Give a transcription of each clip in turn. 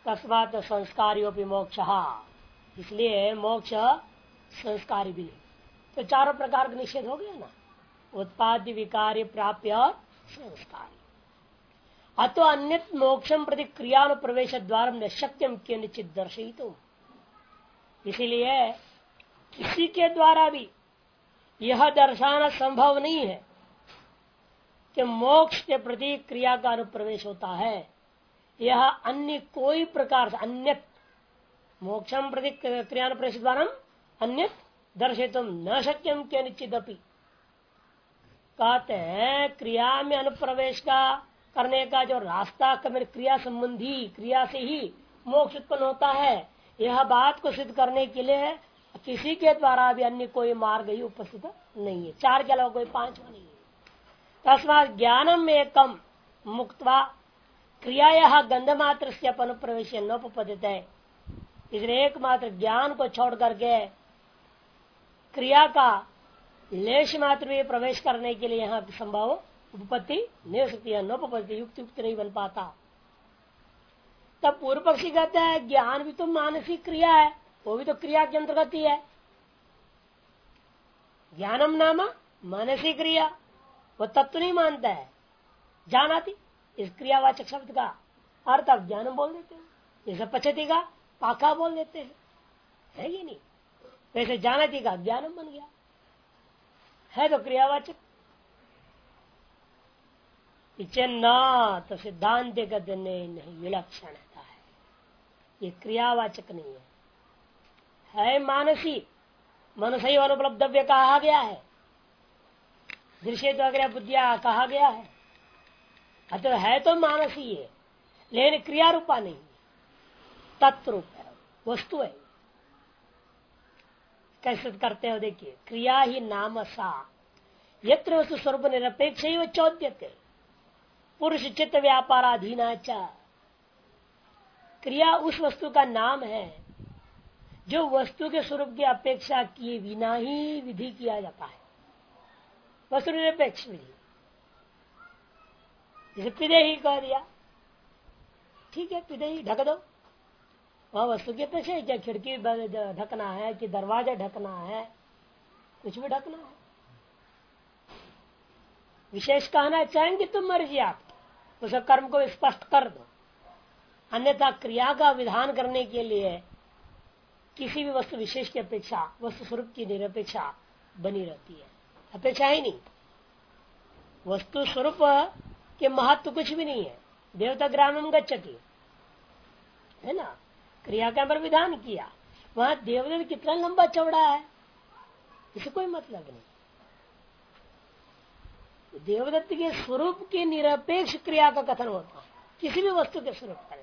तस्मात् संस्कारियोपि मोक्ष, इसलिए मोक्ष संस्कारी भी नहीं। तो चारों प्रकार का निषेध हो गया ना, उत्पाद्य विकार्य प्राप्य और संस्कारी। अतो अन्य मोक्षम प्रति क्रियानुप्रवेश द्वारा न शक्यम के निश्चित दर्शित। इसीलिए किसी के द्वारा भी यह दर्शाना संभव नहीं है कि मोक्ष के प्रति क्रिया का अनुप्रवेश होता है। यह अन्य कोई प्रकार से अन्य मोक्षम प्रति क्रियानुप्रवेश द्वारा अन्य दर्शितुम न शक्यम के निश्चित अपि। कहते हैं क्रिया में अनुप्रवेश का करने का जो रास्ता क्रिया संबंधी क्रिया से ही मोक्ष उत्पन्न होता है, यह बात को सिद्ध करने के लिए किसी के द्वारा भी अन्य कोई मार्ग ही उपस्थित नहीं है। चार के अलावा कोई पांचवा नहीं है। तस्मात् ज्ञानम एकम मुक्त्वा क्रिया गंधमात्र से अनुप्रवेश नोपपदित है। इसलिए एकमात्र ज्ञान को छोड़ करके क्रिया का लेश मात्र में प्रवेश करने के लिए यहाँ संभव उपपत्ति नहीं हो सकती है, नोपपत्ति युक्त युक्त नहीं बन पाता। तब पूर्व पक्षी कहता है ज्ञान भी तो मानसिक क्रिया है, वो भी तो क्रिया के अंतर्गत ही है। ज्ञानम नामा मानसिक क्रिया, वो तत्व नहीं मानता है। जानाति इस क्रियावाचक शब्द का अर्थ आप ज्ञानम बोल देते हैं, जैसे पचती का पाखा बोल देते हैं, है ये नहीं। वैसे जानाति का ज्ञानम बन गया, है तो क्रियावाचक। न तो सिद्धांत कहते नहीं, विलक्षण है, ये क्रियावाचक नहीं है मानसी। मनसई अनुपलब्धव्य कहा गया है, दृश्य वगैरह बुद्धिया कहा गया है। अतः है तो मानसी है, लेकिन क्रिया रूपा नहीं, तत्व रूप है, वस्तु है। कैसे करते हो देखिए, क्रिया ही नाम सा यत्र वस्तु स्वरूप निरपेक्ष ही चौद्यते पुरुष चित्त व्यापाराधीनाचा। क्रिया उस वस्तु का नाम है जो वस्तु के स्वरूप की अपेक्षा किए बिना ही विधि किया जाता है, वस्तु निरपेक्ष विधि। जैसे पिदे ही कह दिया, ठीक है पिदे ही ढक दो, वह वस्तु की अपेक्षा है। क्या खिड़की ढकना है कि दरवाजा ढकना है, कुछ भी ढकना है। विशेष कहना चाहेंगे तो मर्जी आपकी, उस कर्म को स्पष्ट कर दो। अन्यथा क्रिया का विधान करने के लिए किसी भी वस्तु विशेष की अपेक्षा वस्तु स्वरूप की निरपेक्षा बनी रहती है, अपेक्षा ही नहीं। वस्तु स्वरूप के महत्व कुछ भी नहीं है। देवता ग्रामम गच्छति है ना, क्रिया का पर विधान किया, वहां देवदत्त कितना लंबा चौड़ा है इसे कोई मतलब नहीं। देवदत्त के स्वरूप की निरपेक्ष क्रिया का कथन होता है, किसी भी वस्तु के स्वरूप का।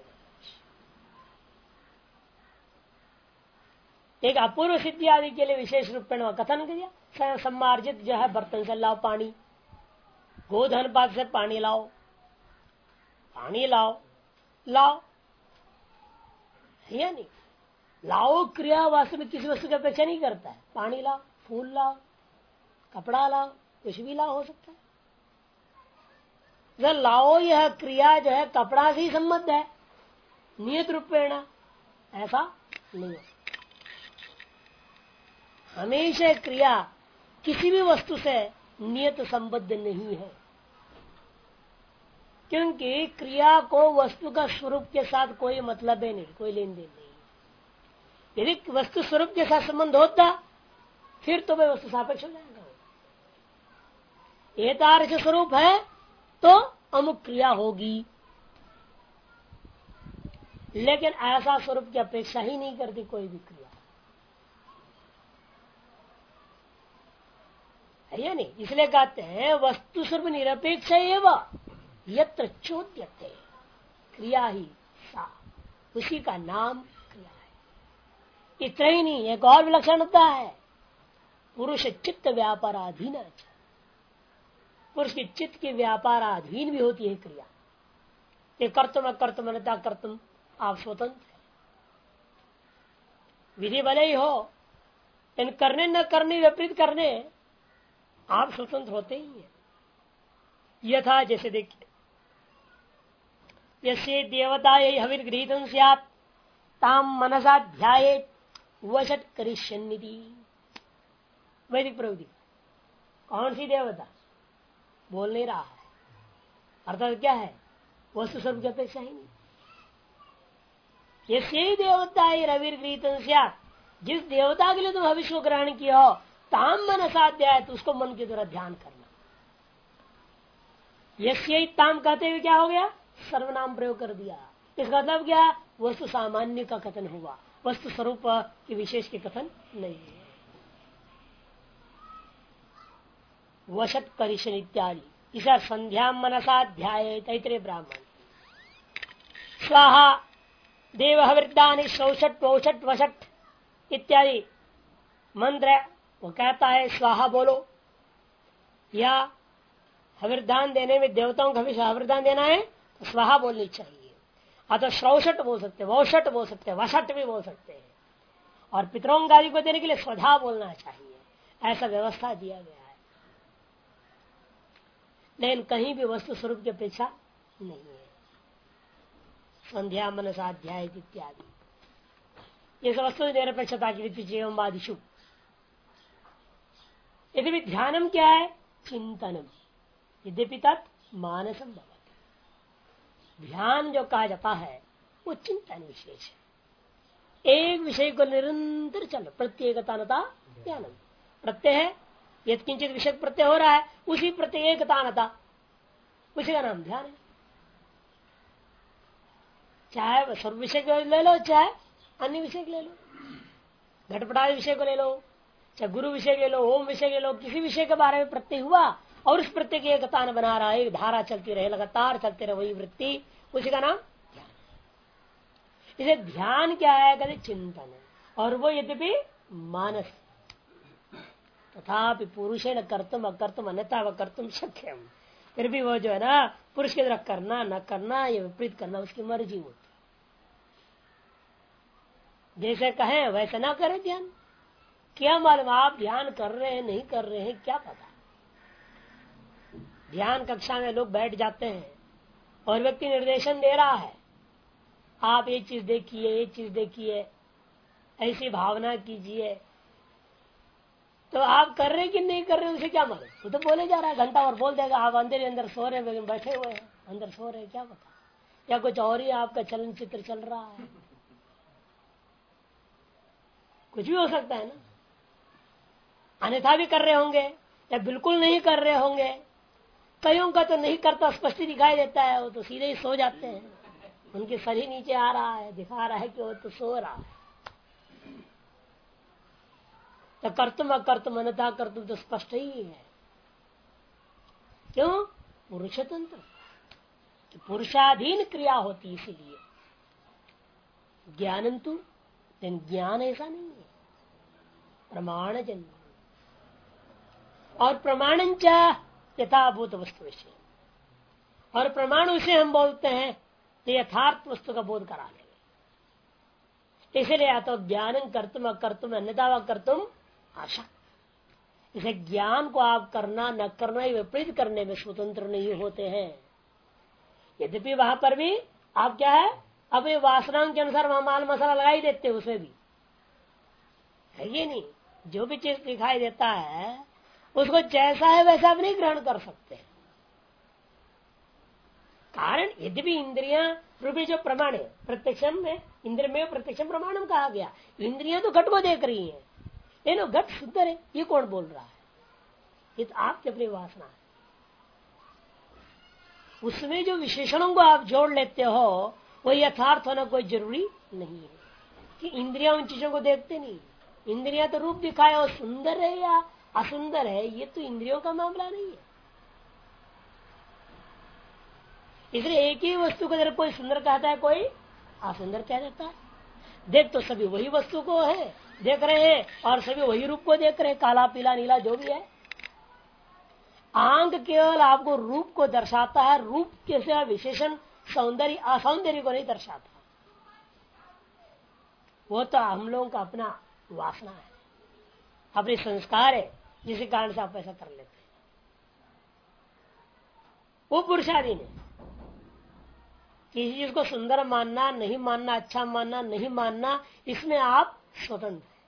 एक अपूर्व सिद्धि आदि के लिए विशेष रूप में कथन किया, सम्मार्जित जो है बर्तन से लाओ पानी, गोधन पात से पानी लाओ, पानी लाओ लाओ, या नहीं। लाओ क्रिया वास्तव में किसी वस्तु की अपेक्षा नहीं करता है। पानी लाओ, फूल लाओ, कपड़ा लाओ, कुछ भी लाओ हो सकता है। जब लाओ यह क्रिया जो है कपड़ा से ही संबद्ध है, नियत रूपेण ऐसा नहीं है। हमेशा क्रिया किसी भी वस्तु से नियत संबद्ध नहीं है, क्योंकि क्रिया को वस्तु का स्वरूप के साथ कोई मतलब है नहीं, कोई लेन देन नहीं। यदि वस्तु स्वरूप के साथ संबंध होता फिर तो वह वस्तु सापेक्ष हो जाएगा। एतादृश स्वरूप है तो अमुक क्रिया होगी, लेकिन ऐसा स्वरूप की अपेक्षा ही नहीं करती कोई भी क्रिया, है या नहीं। इसलिए कहते हैं वस्तु स्वरूप निरपेक्ष एवं यत्र चोद्यते, क्रिया ही सा, उसी का नाम क्रिया है। इतना ही नहीं, एक और विलक्षणता है, पुरुष चित्त व्यापाराधीन। पुरुष की चित्त के व्यापाराधीन भी होती है क्रिया। ये कर्तुम अकर्तुम अन्यथा कर्तुम आप स्वतंत्र है, विधि भले ही हो, इन करने न करने विपरीत करने आप स्वतंत्र होते ही हैं। यथा जैसे देखिए, यसे देवता यही हविर्गृहीतम स्यात् ताम मनसा ध्याये वशट करिष्यन्निति। वैदिक प्रवृत्ति कौन सी देवता बोल नहीं रहा है, अर्थात क्या है, वस्तु स्वरूप की अपेक्षा ही नहीं। यही देवता रविर्गृहीत, जिस देवता के लिए तुम भविष्य ग्रहण किया हो, ताम मनसाध्याय, तो उसको मन के द्वारा ध्यान करना। यस्य ताम कहते हुए क्या हो गया, सर्वनाम प्रयोग कर दिया। इसका मतलब क्या, वस्तु सामान्य का कथन हुआ, वस्तु स्वरूप के विशेष के कथन नहीं है। वशत करिशन इत्यादि, इसा संध्या मनसाध्याय तैतृय ब्राह्मण। स्वाहा देव हविर्दानि शौषट वौषट वशट इत्यादि मंत्र, वो कहता है स्वाहा बोलो, या हविर्दान देने में देवताओं का हविर्दान देना है तो स्वाहा बोलनी चाहिए। अतः श्रौषट बोल सकते, वौषट बोल सकते, वशट भी बोल सकते हैं। और पितरों गादी को देने के लिए स्वधा बोलना चाहिए, ऐसा व्यवस्था दिया गया है। लेकिन कहीं भी वस्तु स्वरूप की अपेक्षा नहीं है। संध्या मनसाध्याय इत्यादि ये सब वस्तु निरपेक्षता की रीतिशु। यदि भी ध्यानम क्या है, चिंतनम, यद्यपि तत् मानसम भवति। ध्यान जो कहा जाता है वो चिंतन विशेष है, एक विषय को निरंतर चल, प्रत्येकतानता ध्यानम। प्रत्यय है, यद किंचित विषय प्रत्यय हो रहा है, उसी प्रत्येकतानता, उसी का नाम ध्यान है। चाहे सर्व विषय को ले लो, चाहे अन्य विषय को ले लो, घटपटादि विषय को ले लो, चाहे गुरु विषय ले लो, ओम विषय ले लो, किसी विषय के बारे में प्रत्यय हुआ और उस प्रत्यय की एकता न बना रहा है, एक धारा चलती रहे, लगातार चलती रहे वही वृत्ति, उसी का नाम ध्यान। इसे ध्यान क्या है, कहते चिंतन है। और वो यद्यपि मानस, तथापि पुरुषेण कर्तुम अकर्तुम अन्यथा व कर्तुम शक्यम, फिर भी वो जो है ना, पुरुष के द्वारा करना न करना, ये विपरीत करना उसकी मर्जी होती। जैसे कहें वैसे ना करे ध्यान, क्या मालूम आप ध्यान कर रहे हैं नहीं कर रहे हैं, क्या पता। ध्यान कक्षा में लोग बैठ जाते हैं और व्यक्ति निर्देशन दे रहा है, आप ये चीज देखिए, ये चीज देखिए, ऐसी भावना कीजिए, तो आप कर रहे कि नहीं कर रहे उसे क्या मालूम। वो तो बोले जा रहा है, घंटा और बोल देगा, आप अंदर अंदर सो रहे हैं, बैठे हुए हैं अंदर सो रहे हैं, क्या पता, या कुछ और ही आपका चलन चित्र चल रहा है, कुछ भी हो सकता है ना। अन्यथा भी कर रहे होंगे या बिल्कुल नहीं कर रहे होंगे। कईयों का तो नहीं करता स्पष्ट दिखाई देता है, वो तो सीधे ही सो जाते हैं, उनके सर ही नीचे आ रहा है, दिखा रहा है कि वो तो सो रहा है। तो कर्तुम अकर्तुम अन्यथा कर्तुम तो स्पष्ट ही है। क्यों, पुरुषतंत्र, तो पुरुषाधीन क्रिया होती, इसीलिए ज्ञानंतु, लेकिन ज्ञान ऐसा नहीं है, प्रमाण जन्य। और प्रमाणंच यथाभूत वस्तु विषय, और प्रमाण उसे हम बोलते हैं तो यथार्थ वस्तु का बोध करा देंगे। इसलिए या तो ज्ञान कर्तुम अकर्तुम अन्यथा व कर्तुम आशा, इसे ज्ञान को आप करना न करना ही विपरीत करने में स्वतंत्र नहीं होते हैं। यद्यपि वहां पर भी आप क्या है, अपने वासनाओं के अनुसार वहां माल मसाला लगा ही देते, उसमें भी है ये नहीं, जो भी चीज दिखाई देता है उसको जैसा है वैसा आप नहीं ग्रहण कर सकते। कारण यद्यपि इंद्रियां रूपी जो प्रमाण है, प्रत्यक्षम में इंद्र में प्रत्यक्षम प्रमाणम कहा गया, इंद्रियां तो घट को देख रही हैं, लेकिन घट शुद्ध है, ये कौन बोल रहा है, ये तो आपकी अपनी वासना है। उसमें जो विशेषणों को आप जोड़ लेते हो वो यथार्थ होना कोई जरूरी नहीं है, कि इंद्रियां उन चीजों को देखते नहीं। इंद्रियां तो रूप दिखाए और सुंदर है या असुंदर है, ये तो इंद्रियों का मामला नहीं है। इसलिए एक ही वस्तु को अगर कोई सुंदर कहता है, कोई असुंदर कह देता है। देख तो सभी वही वस्तु को है देख रहे हैं और सभी वही रूप को देख रहे हैं, काला पीला नीला जो भी है। आंख केवल आपको रूप को दर्शाता है, रूप के से विशेषण सौंदर्य असौंदर्य को नहीं दर्शाता। वो तो हम लोगों का अपना वासना है, अपने संस्कार है, जिसके कारण से आप ऐसा कर लेते हैं। वो पुरुषाधीन है। किसी चीज को सुंदर मानना, नहीं मानना, अच्छा मानना, नहीं मानना, इसमें आप स्वतंत्र हैं।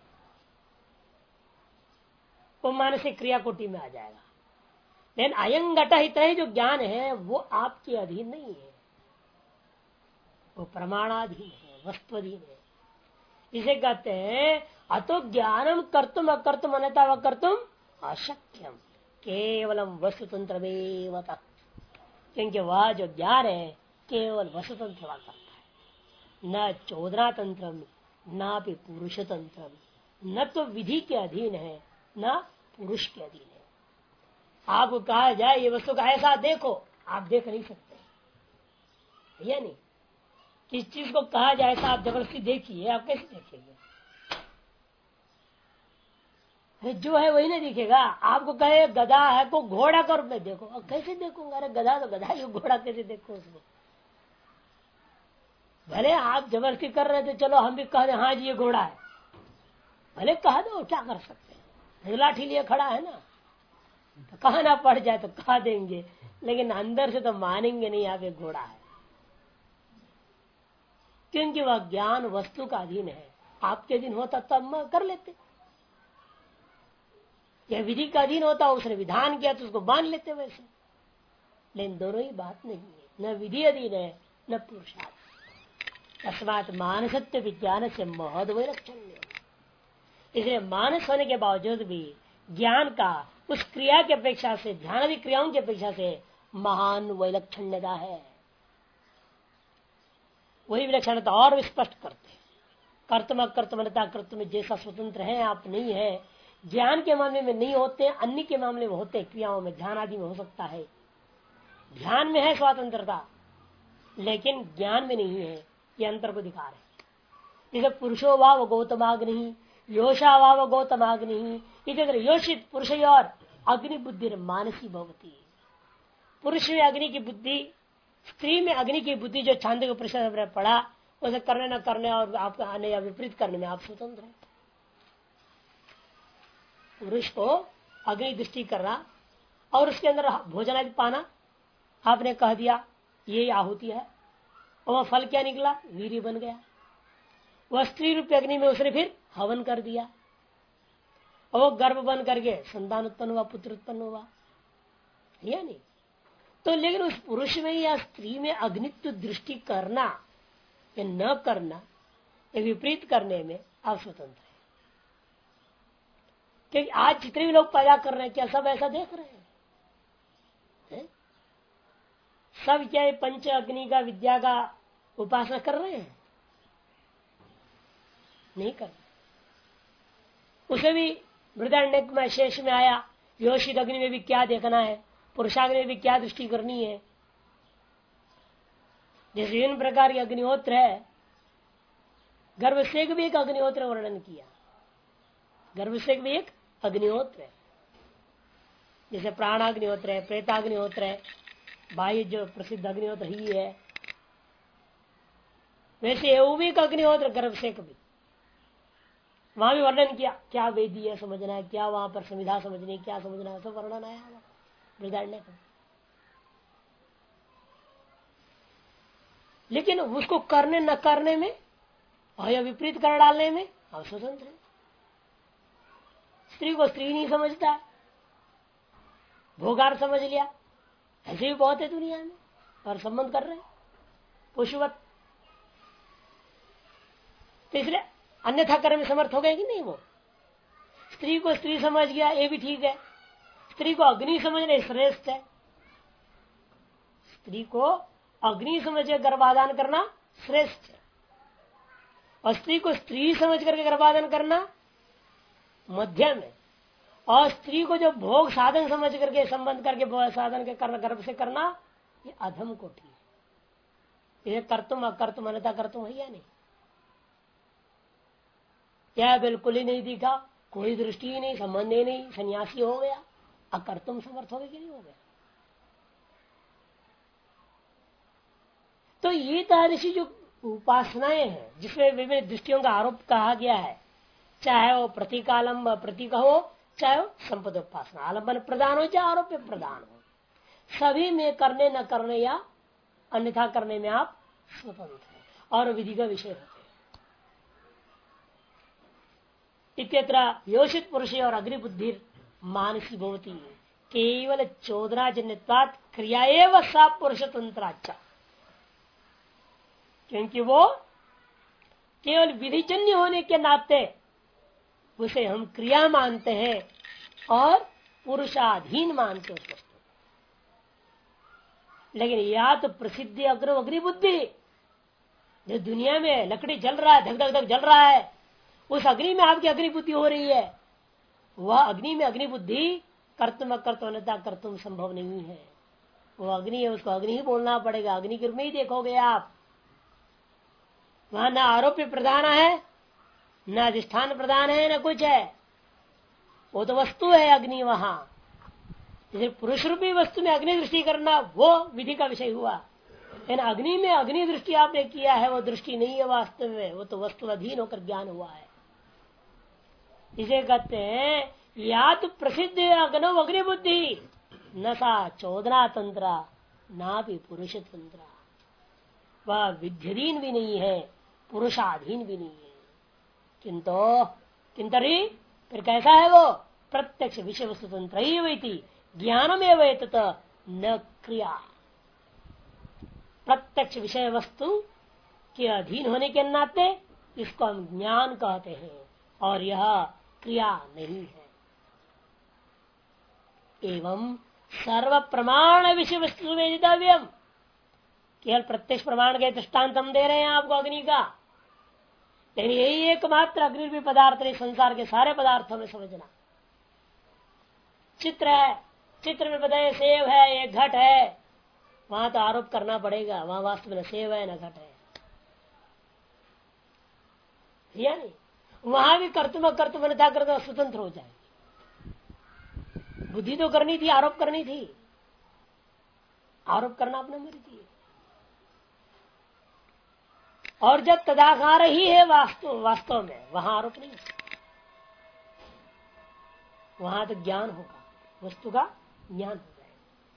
वो मानसिक क्रिया कोटि में आ जाएगा। लेकिन अयं घट इतना ही जो ज्ञान है वो आपके अधीन नहीं है, वो प्रमाणाधीन है, वस्तुअधीन है। इसे कहते हैं अतो ज्ञानम कर्तुम अकर्तुम अन्यथा व कर्तुम अशक्यम केवलम वस्तुतंत्र। क्योंकि वह जो ज्ञान है केवल वस्तुतंत्र करता है, न चोदना तंत्र, न भी पुरुष तंत्र, न तो विधि के अधीन है न पुरुष के अधीन है। आपको कहा जाए ये वस्तु का ऐसा देखो, आप देख नहीं सकते, या नहीं? किस चीज को कहा जाए ऐसा आप जबरदस्ती देखिए, आप कैसे देखेंगे? जो है वही नहीं दिखेगा। आपको कहे गधा है को घोड़ा का रूप में देखो, अब कैसे देखूंगा? अरे गधा तो गधा ही, घोड़ा कैसे देखो उसको? भले आप जबरदस्ती कर रहे थे, चलो हम भी कह दें हाँ जी ये घोड़ा है, भले कह दो, क्या कर सकते हैं? लाठी लिए खड़ा है ना, तो कहना पड़ जाए तो कह देंगे, लेकिन अंदर से तो मानेंगे नहीं आप एक घोड़ा है। क्योंकि वह ज्ञान वस्तु का अधीन है। आपके अधीन होता तब कर लेते, यह विधि का अधीन होता, उसने विधान किया तो उसको मान लेते वैसे। लेकिन दोनों ही बात नहीं है, न विधि अधीन है न पुरुषार्थ। तस्मात् मानसत्व विज्ञान से महद वैलक्षण्य। इसलिए मानस होने के बावजूद भी ज्ञान का उस क्रिया की अपेक्षा से, ध्यान आदि क्रियाओं की अपेक्षा से महान वैलक्षण्यता है। वही विलक्षणता और स्पष्ट करते हैं। कर्तम अकर्तमता कर्तम में जैसा स्वतंत्र है आप नहीं है, ज्ञान के मामले में नहीं होते, अन्य के मामले में होते, क्रियाओं में ध्यान आदि में हो सकता है। ध्यान में है स्वतंत्रता, लेकिन ज्ञान में नहीं है। ये अंतर को दिखा रहे। जैसे पुरुषो भाव गौतमाग्नि, योषा भाव गौतमाग्नि, इधर योषित पुरुष और अग्नि बुद्धि मानसी भवती। पुरुष में अग्नि की बुद्धि, स्त्री में अग्नि की बुद्धि, जो छांदोग्य उपनिषद में पढ़ा, उसे करने न करने और आपका आने या विपरीत करने में आप स्वतंत्र हैं। पुरुष को अग्नि दृष्टि करना और उसके अंदर भोजन आदि पाना, आपने कह दिया ये आहुति है, और वह फल क्या निकला? वीर्य बन गया। वह स्त्री रूपी अग्नि में उसने फिर हवन कर दिया, और वो गर्भ बन करके संतान उत्पन्न हुआ, पुत्र उत्पन्न हुआ, या नहीं? तो लेकिन उस पुरुष में या स्त्री में अग्नित्व दृष्टि करना या न करना, या विपरीत करने में आप स्वतंत्र है। क्योंकि आज जितने भी लोग पैदा कर रहे हैं, क्या सब ऐसा देख रहे हैं? सब क्या पंच अग्नि का विद्या का उपासना कर रहे हैं? नहीं कर। उसे भी बृहदारण्यक में शेष में आया, योषित अग्नि में भी क्या देखना है, पुरुषाग्नि में भी क्या दृष्टि करनी है। जैसे विभिन्न प्रकार के अग्निहोत्र है, गर्भसेक भी एक अग्निहोत्र वर्णन किया। गर्भसेक भी एक अग्निहोत्र है। जैसे प्राणाग्निहोत्र है, प्रेताग्निहोत्र है, बाह्य जो प्रसिद्ध अग्निहोत्र ही है, वैसे वो भी एक अग्निहोत्र गर्भसेक भी। वहां भी वर्णन किया, क्या वेदी है समझना है, क्या वहां पर संविधा समझनी, क्या समझना है, सब वर्णन आया बृहदारण्यक में। लेकिन उसको करने न करने में और या विपरीत कर डालने में हम स्वतंत्र है। स्त्री को स्त्री नहीं समझता है, भोगार समझ लिया, ऐसे भी बहुत है दुनिया में, और संबंध कर रहे हैं पुरुषवत। तो इसलिए अन्यथा करने में समर्थ हो गए कि नहीं? वो स्त्री को स्त्री समझ गया, ये भी ठीक है। स्त्री को अग्नि समझना श्रेष्ठ है। स्त्री को अग्नि समझ कर गर्भाधान करना श्रेष्ठ है, और स्त्री को स्त्री समझ करके गर्भाधान करना मध्यम है। और स्त्री को जो भोग साधन समझ करके संबंध करके साधन के करना, गर्भ से करना, ये अधम कोटि है। ये कर्तुम अकर्तुम अन्यथा कर्तुम है या नहीं? क्या बिल्कुल ही नहीं दिखा, कोई दृष्टि ही नहीं, संबंध ही नहीं, सन्यासी हो गया, अकर्तुम समर्थ हो गया कि नहीं हो गया? तो ये तादृशी जो उपासनाएं हैं जिसमें विभिन्न दृष्टियों का आरोप कहा गया है, चाहे वो प्रतीकालंब प्रतीक हो, चाहे वो संपदोपासना आलंबन प्रदान हो, चाहे आरोप प्रदान हो, सभी में करने न करने या अन्यथा करने में आप स्वतंत्र हैं और विधि का विषय होते हैं। इत्यत्र योषित पुरुष और अग्निबुद्धि मानसी भवती केवल चोदना जन्यत्वात् क्रिया एवं सा पुरुष तंत्राचा, क्योंकि वो केवल विधिजन्य होने के नाते उसे हम क्रिया मानते हैं और पुरुषाधीन मानते हैं उस वस्तु। लेकिन या तो प्रसिद्धि अग्निबुद्धि, जो दुनिया में लकड़ी जल रहा है, धक धक धक जल रहा है, उस अग्नि में आपकी अग्निबुद्धि हो रही है, वह अग्नि में अग्निबुद्धि कर्तुम अकर्तव्यता कर्तुम संभव नहीं है। वो अग्नि है, उसको अग्नि ही बोलना पड़ेगा। अग्नि के रूप में ही देखोगे आप। वहां न आरोप्य प्रधान है, न अधिष्ठान प्रधान है, न कुछ है। वो तो वस्तु है अग्नि। वहां जैसे पुरुष रूपी वस्तु में अग्नि दृष्टि करना वो विधि का विषय हुआ, लेकिन अग्नि में अग्नि दृष्टि आपने किया है, वो दृष्टि नहीं है वास्तव में, वो तो वस्तु अधीन होकर ज्ञान हुआ है। इसे कहते हैं या तो प्रसिद्ध अग्नो अग्निबुद्धि न सा चोदना तंत्रा ना भी पुरुष तंत्रा, वह विध्यधीन भी नहीं है, पुरुषाधीन भी नहीं है। किंतरी फिर कैसा है वो? प्रत्यक्ष विषय वस्तु तंत्र ही ज्ञानम एवं न क्रिया। प्रत्यक्ष विषय वस्तु के अधीन होने के नाते इसको हम ज्ञान कहते हैं और यह क्रिया नहीं है। एवं सर्व प्रमाण विषय वस्तु वेदितव्यम, केवल प्रत्यक्ष प्रमाण के दृष्टांत हम दे रहे हैं आपको अग्नि का, लेकिन यही एकमात्र अग्नि पदार्थ नहीं, संसार के सारे पदार्थों में समझना। चित्र है, चित्र में बताए सेब है, एक घट है, वहां तो आरोप करना पड़ेगा, वहां वास्तव में सेब है न घट है, या नहीं? वहां भी कर्तव्य कर्तव्यता करते स्वतंत्र हो जाएगी। बुद्धि तो करनी थी, आरोप करनी थी, आरोप करना अपना मर्जी है। और जब तदाकार ही है वास्तव में, वहां आरोप नहीं, वहां तो ज्ञान होगा, वस्तु का ज्ञान हो जाएगा।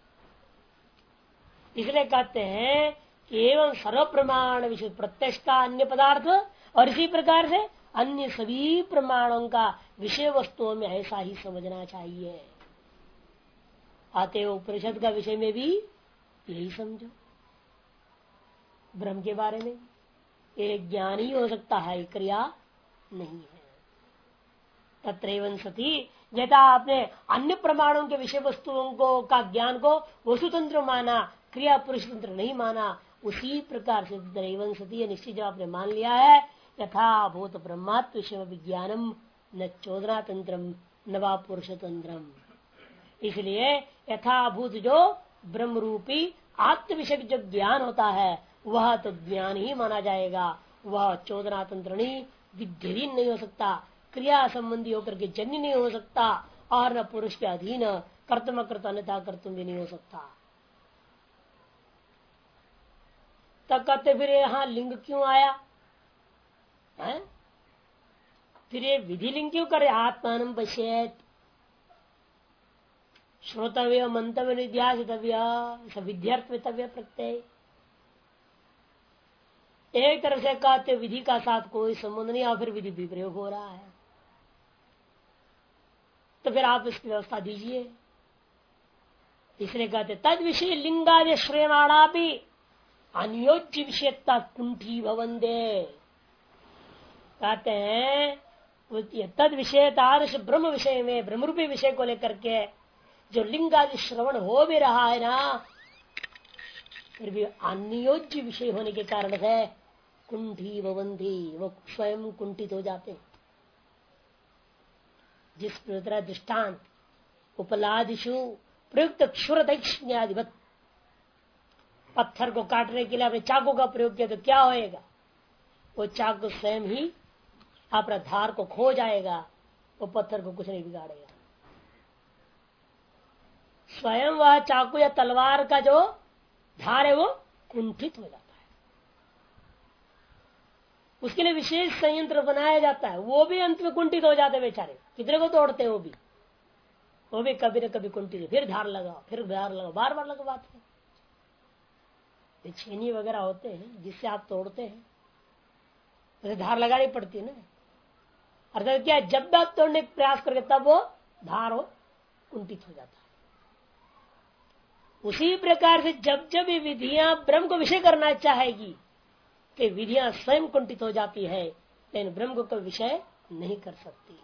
इसलिए कहते हैं कि एवं सर्व प्रमाण विषय प्रत्यक्ष का अन्य पदार्थ और इसी प्रकार से अन्य सभी प्रमाणों का विषय वस्तुओं में ऐसा ही समझना चाहिए। अतएव उपनिषद का विषय में भी यही समझो। ब्रह्म के बारे में एक ज्ञान ही हो सकता है, क्रिया नहीं है। तत्रैवं सती, जैसा आपने अन्य प्रमाणों के विषय वस्तुओं को का ज्ञान को वस्तुतंत्र माना, क्रिया पुरुष तंत्र नहीं माना, उसी प्रकार से तत्रैवं सती निश्चित जब आपने मान लिया है, यथाभूत ब्रह्मात्म विषय विज्ञानम न चोदना तंत्रम न वा पुरुष तंत्रम। इसलिए यथाभूत जो ब्रह्म रूपी आत्म विषय जो ज्ञान होता है वह तो ज्ञान ही माना जाएगा, वह चोदना तंत्र नहीं, विध्यधीन नहीं हो सकता, क्रिया संबंधी होकर के जन्य नहीं हो सकता, और न पुरुष के अधीन कर्तव्य कृत अन्यथा कर्तव्य भी नहीं हो सकता। तब कहते फिर यहां लिंग क्यों आया है? फिर ये विधि लिंग क्यों करे? आत्मान पश्येत, श्रोतव्य मंतव्य निध्यासितव्य विद्यार्थव्य प्रत्यय। एक तरह से कहते विधि का साथ कोई संबंध नहीं, और फिर विधि भी प्रयोग हो रहा है, तो फिर आप इसकी व्यवस्था दीजिए। इसलिए कहते तद विषय लिंगादि श्रेयमाणा भी अनियोज्य विषयता कुंठी भवंदे। कहते हैं तद विषय तादृश ब्रह्म विषय में, ब्रह्म रूपी विषय को लेकर के जो लिंगादि श्रवण हो भी रहा है ना, फिर भी अनियोज्य विषय होने के कारण से कुंठी भवंती, वो स्वयं कुंठित हो जाते हैं। जिस तरह दृष्टांत उपलादिशु प्रयुक्त क्षुर दैक्ष्ण्याधिपत, पत्थर को काटने के लिए आपने चाकू का प्रयोग किया तो क्या होएगा? वो चाकू स्वयं ही अपना धार को खो जाएगा, वो पत्थर को कुछ नहीं बिगाड़ेगा। स्वयं वह चाकू या तलवार का जो धार है वो कुंठित हो जाता है, उसके लिए विशेष संयंत्र बनाया जाता है, वो भी अंत में कुंठित हो जाते बेचारे। कितने को तोड़ते हैं वो भी कभी न कभी कुंठित, फिर धार लगाओ, फिर धार लगाओ, बार बार लगवाते हैं। ये छेनी वगैरह होते हैं जिससे आप तोड़ते हैं, तो धार लगानी पड़ती है ना। अर्थात क्या, जब भी आप तोड़ने का प्रयास करके तब वो धार हो कुंठित हो जाता है। उसी प्रकार से जब जब ये विधियां ब्रह्म को विषय करना चाहेगी कि विधियां स्वयं कुंठित हो जाती है, लेकिन ब्रह्म को विषय नहीं कर सकती।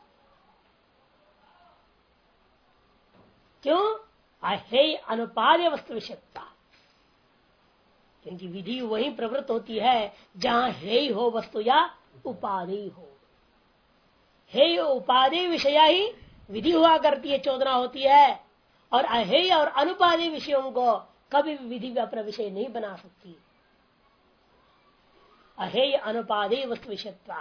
क्यों? अहेय अनुपाद्य वस्तु विषयता, क्योंकि विधि वही प्रवृत्त होती है जहां हेय हो वस्तु या उपाधि हो। हेय उपाधि विषया ही विधि हुआ करती है, चोदना होती है। और अहेय और अनुपाधि विषयों को कभी भी विधि अपना विषय नहीं बना सकती। अहेय अनुपाधि वस्तु विषयत्वा।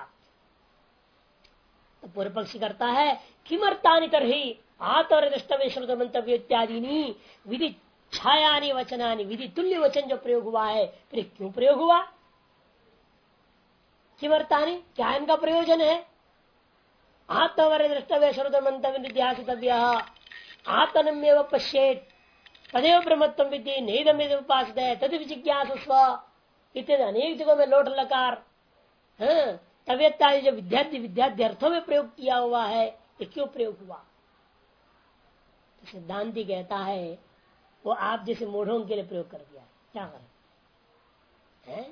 तो पूर्व पक्षी करता है किमर्थानि तरहि आत्मदृष्टवेश्वर मंतव्य इत्यादि विधि छायानी वचनानी, विधि तुल्य वचन जो प्रयोग हुआ है, फिर क्यों प्रयोग हुआ? किमर्थानि, क्या इनका प्रयोजन है? आत्मवर दृष्टव्य मंतव्य आत्मनमेव पश्येत तदेव ब्रह्मत्वं विद्धि नेदमेव उपासते तद जिज्ञासस्व इत्यादि अनेक जगहों में लोट लकार तव्यता जो विद्यार्थी अर्थों में प्रयोग किया हुआ है, ये क्यों प्रयोग हुआ? तो सिद्धांति कहता है वो आप जैसे मूढ़ों के लिए प्रयोग कर दिया, क्या करें?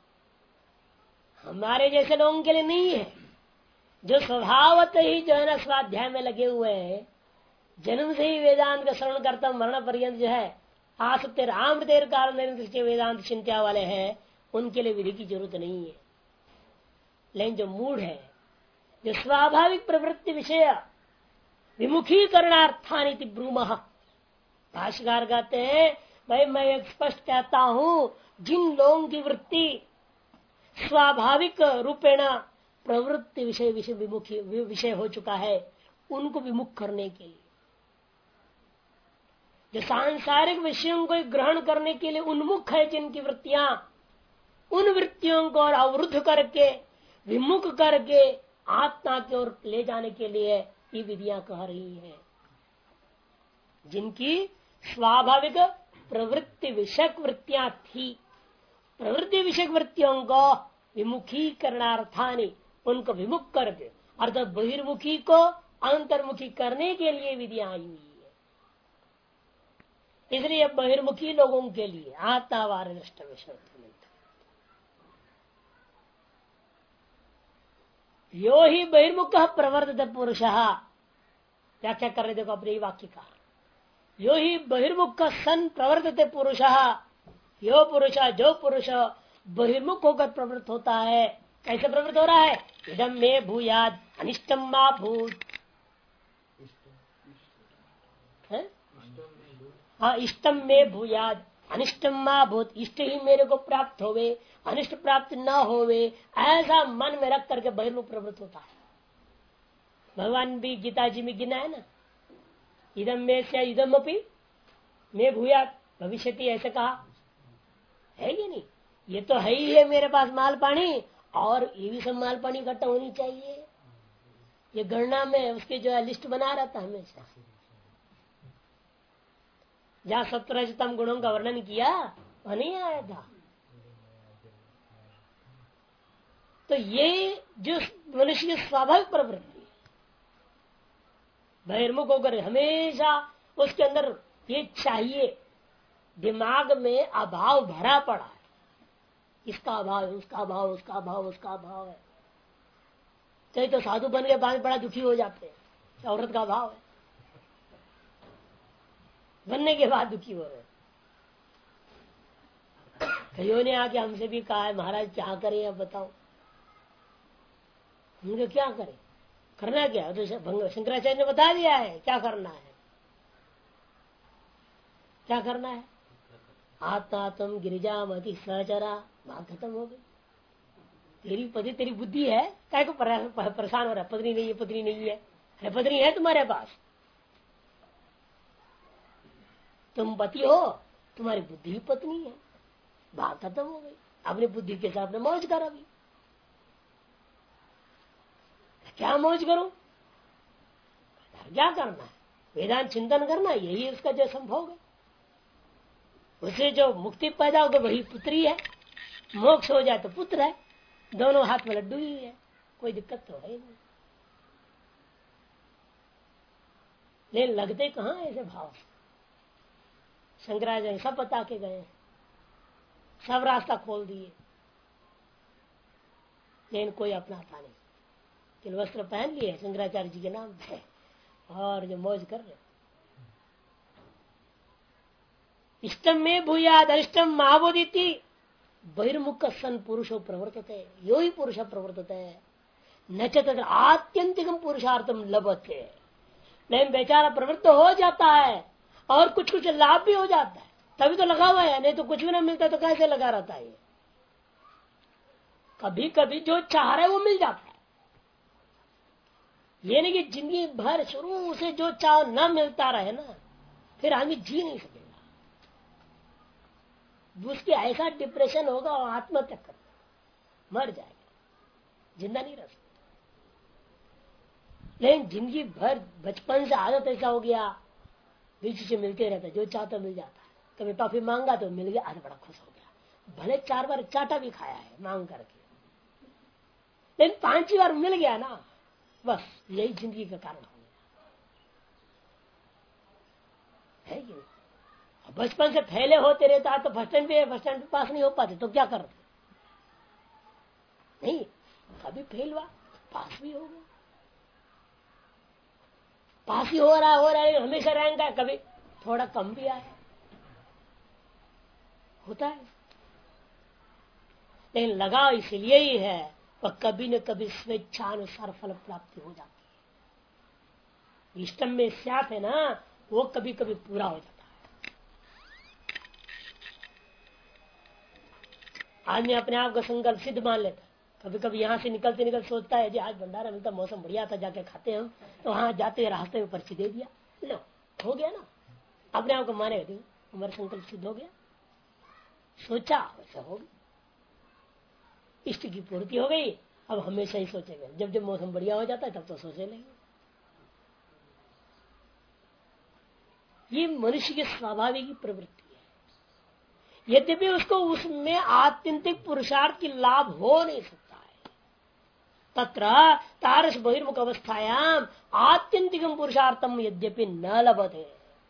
हमारे जैसे लोगों के लिए नहीं है, जो स्वभावत ही जो है ना स्वाध्याय में लगे हुए हैं, जन्म से ही वेदांत का श्रवण करता मरण पर्यंत जो है आसक्ति रामृतेर कारण वेदांत चिंता वाले हैं, उनके लिए विधि की जरूरत नहीं है। लेकिन जो मूढ़ है, जो स्वाभाविक प्रवृत्ति विषय विमुखीकरणार्थानी ब्रूमः, भाष्यकार कहते हैं भाई मैं एक स्पष्ट कहता हूं, जिन लोगों की वृत्ति स्वाभाविक रूपेण प्रवृत्ति विषय विमुखी विषय हो चुका है, उनको विमुख करने के लिए, जो सांसारिक विषयों को ग्रहण करने के लिए उन्मुख है, जिनकी वृत्तियां, उन वृत्तियों को और अवरुद्ध करके विमुख करके आत्मा की ओर ले जाने के लिए ये विधियां कह रही हैं। जिनकी स्वाभाविक प्रवृत्ति विषयक वृत्तियां थी, प्रवृत्ति विषयक वृत्तियों को विमुखीकरणार्थानी, उनको विमुख करके अर्थात बहिर्मुखी को अंतर्मुखी करने के लिए विधियां आई हुई है। इसलिए बहिर्मुखी लोगों के लिए आत्मावार दृष्ट विषय यो ही बहिर्मुख प्रवर्तित पुरुष, व्याख्या कर रहे देखो अपने वाक्य का, यो ही बहिर्मुख सन प्रवर्तित पुरुष, यो पुरुष जो पुरुष बहिर्मुख होकर प्रवृत्त होता है, कैसे प्रवृत्त हो रहा है? इदम में भूयाद अनिष्टम मा भूत, हाँ इष्टम में भूयाद अनिष्टम मा भूत, इष्ट ही मेरे को प्राप्त होवे, अनिष्ट प्राप्त न होवे, ऐसा मन में रख करके बहिर्मुख प्रवृत्त होता है। भगवान भी गीता जी में गिना है ना, इदम में से इदम अपी मैं भूयाद भविष्यति, ऐसे कहा है कि नहीं? ये तो है ही है मेरे पास माल पानी, और ये भी सब माल पानी इकट्ठा होनी चाहिए। ये गणना में उसके जो है लिस्ट बना रहता है हमेशा, जहाँ 17 गुणों का वर्णन किया वह नहीं आया था। तो ये जो मनुष्य की स्वाभाविक प्रवृत्ति है, बहिर्मुख होकर हमेशा उसके अंदर ये चाहिए, दिमाग में अभाव भरा पड़ा है, इसका अभाव है, उसका अभाव, उसका अभाव, उसका अभाव है। कई तो साधु बन के बाद बड़ा दुखी हो जाते हैं, औरत का अभाव है, बनने के बाद दुखी हो रहे। कईयों ने आके हमसे भी कहा है महाराज क्या करें अब बताओ। हमने क्या करें, करना क्या? तो शंकराचार्य ने बता दिया है क्या करना है। क्या करना है? आत्मात्म गिरिजा मति सहचरा, बात खत्म हो गई। तेरी पति तेरी बुद्धि है, क्या को परेशान हो रहा है? पत्नी नहीं है, पत्नी नहीं है, अरे पत्नी है तुम्हारे पास, तुम पति हो, तुम्हारी बुद्धि भी पत्नी है, बात खत्म हो गई। अपनी बुद्धि के साथ मौज कर। अभी क्या मौज करो, क्या करना है? वेदांत चिंतन करना, यही उसका जो संभोग है। उसे जो मुक्ति पैदा होगा वही पुत्री है, मोक्ष हो जाए तो पुत्र है, दोनों हाथ में लड्डू ही है, कोई दिक्कत तो है नहीं। लेकिन लगते कहाँ ऐसे भाव। शंकराचार्य सब बता के गए, सब रास्ता खोल दिए, लेकिन कोई अपनाता नहीं। तिल वस्त्र पहन लिए शंकराचार्य जी के नाम पे और जो मौज कर रहे। इष्टम में भूयाद अरिष्टम महाबोधिति बहिर्मुख सन पुरुषो प्रवर्तते, यो ही पुरुष प्रवर्तते न च आत्यंतिकम पुरुषार्थम लभते। लेकिन बेचारा प्रवृत्त हो जाता है और कुछ कुछ लाभ भी हो जाता है, तभी तो लगा हुआ है, नहीं तो कुछ भी ना मिलता तो कैसे लगा रहता है। कभी कभी जो चाह रहा है वो मिल जाता है, ये नहीं कि जिंदगी भर शुरू से जो चाह न मिलता रहे ना, फिर आदमी जी नहीं सकेगा। उसकी ऐसा डिप्रेशन होगा और आत्महत्या कर मर जाएगा, जिंदा नहीं रह सकता। लेकिन जिंदगी भर बचपन से आदत ऐसा हो गया, बीच से मिलते रहता, जो चाहता मिल जाता है। कभी टॉफी मांगा तो मिल गया, आज बड़ा खुश हो गया, भले 4 बार चाटा भी खाया है मांग करके, लेकिन 5 बार मिल गया ना, बस यही जिंदगी का कारण हो गया है कि नहीं। बचपन से फैले होते रहता तो फर्स्ट स्टैंड पे पास नहीं हो पाते तो क्या करते, नहीं कभी फेल हुआ पास भी हो गया, पास ही हो रहा है, हमेशा रैंक है, कभी थोड़ा कम भी आया, होता है। लेकिन लगा इसलिए ही है, वह कभी न कभी स्वेच्छानुसार फल प्राप्ति हो जाती है। इष्टम में स्यात है ना, वो कभी कभी पूरा हो जाता है। आदमी अपने आप का संकल्प सिद्ध मान लेता है। कभी कभी यहाँ से निकलते निकलते सोचता है जी आज भंडारा मिलता, मौसम बढ़िया था, जाके खाते हैं हम, तो वहां जाते रास्ते में पर्ची दे दिया, लो हो गया ना, अपने आप को मानेगा, हमारा संकल्प सिद्ध हो गया, सोचा वैसा हो गया, इष्ट की पूर्ति हो गई। अब हमेशा ही सोचेगा, जब जब मौसम बढ़िया हो जाता है तब तो सोचे लेंगे। ये मनुष्य की स्वाभाविक प्रवृत्ति है, यद्यपि उसको उसमें आत्यंतिक पुरुषार्थ की लाभ हो नहीं सकता है। तत्र तारस बहिर्मुख अवस्थायाम आत्यंतिकम पुरुषार्थम यद्यपि न लभते,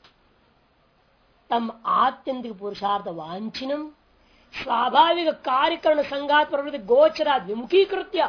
तम आत्यंतिक पुरुषार्थ वांछिनम स्वाभाविक कार्यकरण संघात प्रवृत्ति गोचरा विमुखीकृत्य।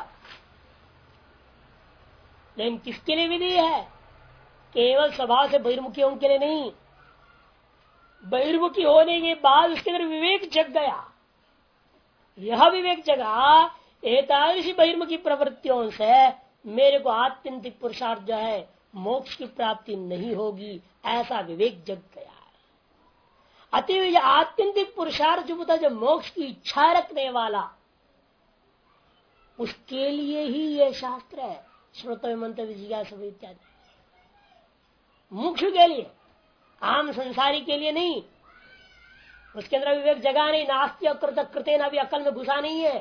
लेकिन किसके लिए विधि है, केवल स्वभाव से बहिर्मुखियों के लिए नहीं, बहिर्मुखी होने के बाद उसके अंदर विवेक जग गया। यह विवेक जगा एतादृशी बहिर्मुखी प्रवृत्तियों से मेरे को आत्यंतिक पुरुषार्थ जो है मोक्ष की प्राप्ति नहीं होगी, ऐसा विवेक जग गया। अतः आत्यंतिक पुरुषार्थ जो होता, जो मोक्ष की इच्छा रखने वाला, उसके लिए ही यह शास्त्र है। श्रोतव्य मंतव्य जिज्ञासा इत्यादि मोक्ष के लिए, आम संसारी के लिए नहीं। उसके अंदर विवेक जगा नहीं, नास्ति अकृत कृते ना भी अकल में घुसा नहीं है।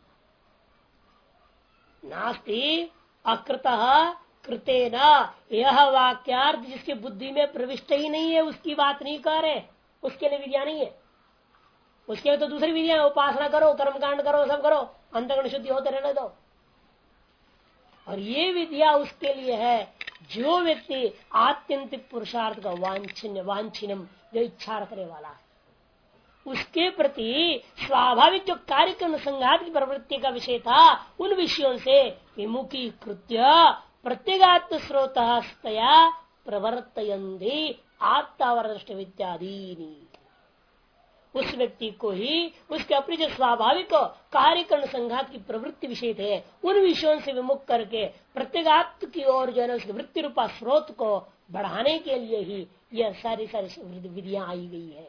नास्ति अकृत कृते न, यह वाक्यार्थ जिसकी बुद्धि में प्रविष्ट ही नहीं है उसकी बात नहीं कर रहे, उसके लिए विद्या नहीं है। उसके लिए तो दूसरी विद्या, उपासना करो, कर्मकांड करो, सब करो, अंतःकरण शुद्धि होते रहने दो। और ये विद्या उसके लिए है जो व्यक्ति आत्यंतिक पुरुषार्थ का वांछिनम जो इच्छा रखने वाला है, उसके प्रति स्वाभाविक जो कार्यक्रम संघात की प्रवृत्ति का विषय था, उन विषयों से विमुखी कृत्य प्रत्येगात्म स्रोतस्तया प्रवर्तयन्ति आत्तावरदृष्टि इत्यादि। उस व्यक्ति को ही उसके अपने जो स्वाभाविक कार्यकरण संघात की प्रवृत्ति विषय थे, उन विषयों से विमुख करके प्रत्येगात्म की ओर जो है उसके वृत्ति रूपा स्रोत को बढ़ाने के लिए ही यह सारी विधियां आई गई है।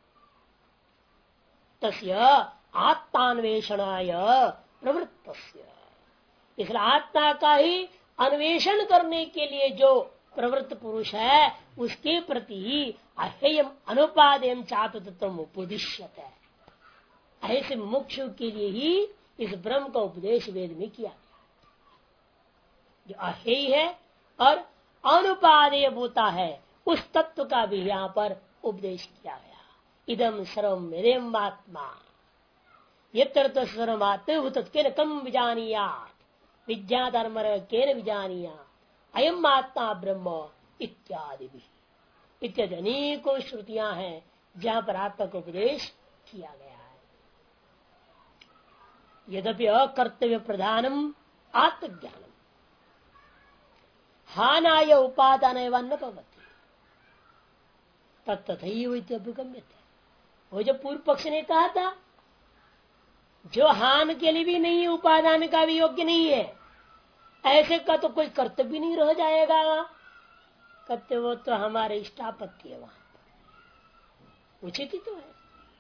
तस्य आत्मान्वेषणाय प्रवृत्तस्य, इसलिए आत्मा का ही अन्वेषण करने के लिए जो प्रवृत्त पुरुष है उसके प्रति अहेयम अनुपादेयम चातु तत्व उपदिश्यते है। ऐसे मोक्ष के लिए ही इस ब्रह्म का उपदेश वेद में किया गया, जो अहेय है और अनुपादेय भूता है, उस तत्व का भी यहाँ पर उपदेश किया गया। इदम सर्वम मेरेम आत्मा यत्र सर्वमात्मभूत केन कम विजानीयात् विज्ञात केन विजानीया अयम आत्मा ब्रह्म इत्यादि भी इत्यादि अनेकों श्रुतियां हैं जहां पर आत्मा को उपदेश किया गया है। यद्यपि अकर्तव्य प्रधानम आत्मज्ञानम हानाय उपादान न भवति तत्तथैव वो जो पूर्व पक्ष ने कहा था जो हान के लिए भी नहीं है उपादान का भी योग्य नहीं है ऐसे का तो कोई कर्तव्य नहीं रह जाएगा। कहते वो तो हमारे इष्टापत्ति है वहां उचित ही तो है।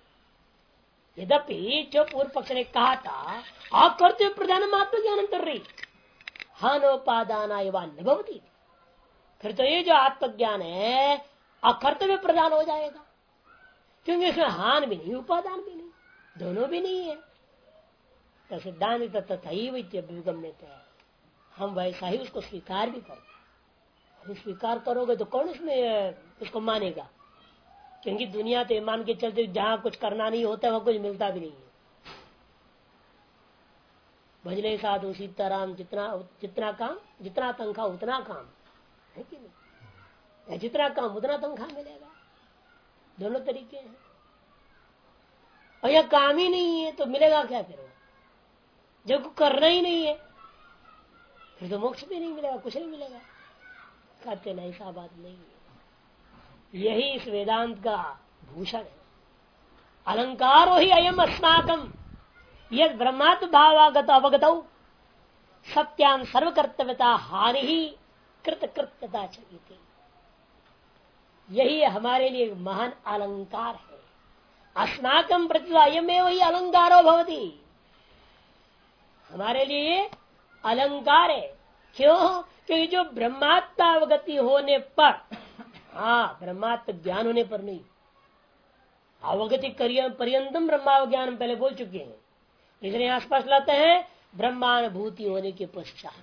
यद्यपि जो पूर्व पक्ष ने कहा था अकर्तव्य प्रधान आत्मज्ञान कर रही हानोपादान न भवति फिर तो ये जो आत्मज्ञान है अकर्तव्य प्रधान हो जाएगा क्योंकि इसमें हान भी नहीं उपादान भी नहीं दोनों भी नहीं है। तो सिद्धांत तथैव हम वैसा ही उसको स्वीकार भी करते। स्वीकार करोगे तो कौन इसमें उसको मानेगा क्योंकि दुनिया तो मान के चलते जहां कुछ करना नहीं होता वहां कुछ मिलता भी नहीं है। भजले साधु सीताराम जितना काम जितना तनखा उतना काम है कि नहीं या जितना काम उतना तनखा मिलेगा दोनों तरीके हैं। और यह काम ही नहीं है तो मिलेगा क्या फिर जब करना ही नहीं है फिर तो मोक्ष भी नहीं मिलेगा कुछ नहीं मिलेगा। कहते नहीं ऐसा बात नहीं है। यही इस वेदांत का भूषण है। अलंकारो ही अयम अस्माकम यद ब्रह्मात्म भावागत अवगत सत्याम सर्वकर्तव्यता हानि ही कृतकृत्यता चाहिए। यही हमारे लिए महान अलंकार है। अस्माकम प्रति अयम वही अलंकारो भवती हमारे लिए अलंकार है। क्यों क्योंकि जो ब्रह्मात्मावगति होने पर ब्रह्मात्म ज्ञान होने पर नहीं अवगति पर्यंतम ब्रह्माज्ञान पहले बोल चुके हैं इसलिए यहां स्पष्ट लाते हैं ब्रह्मानुभूति होने के पश्चात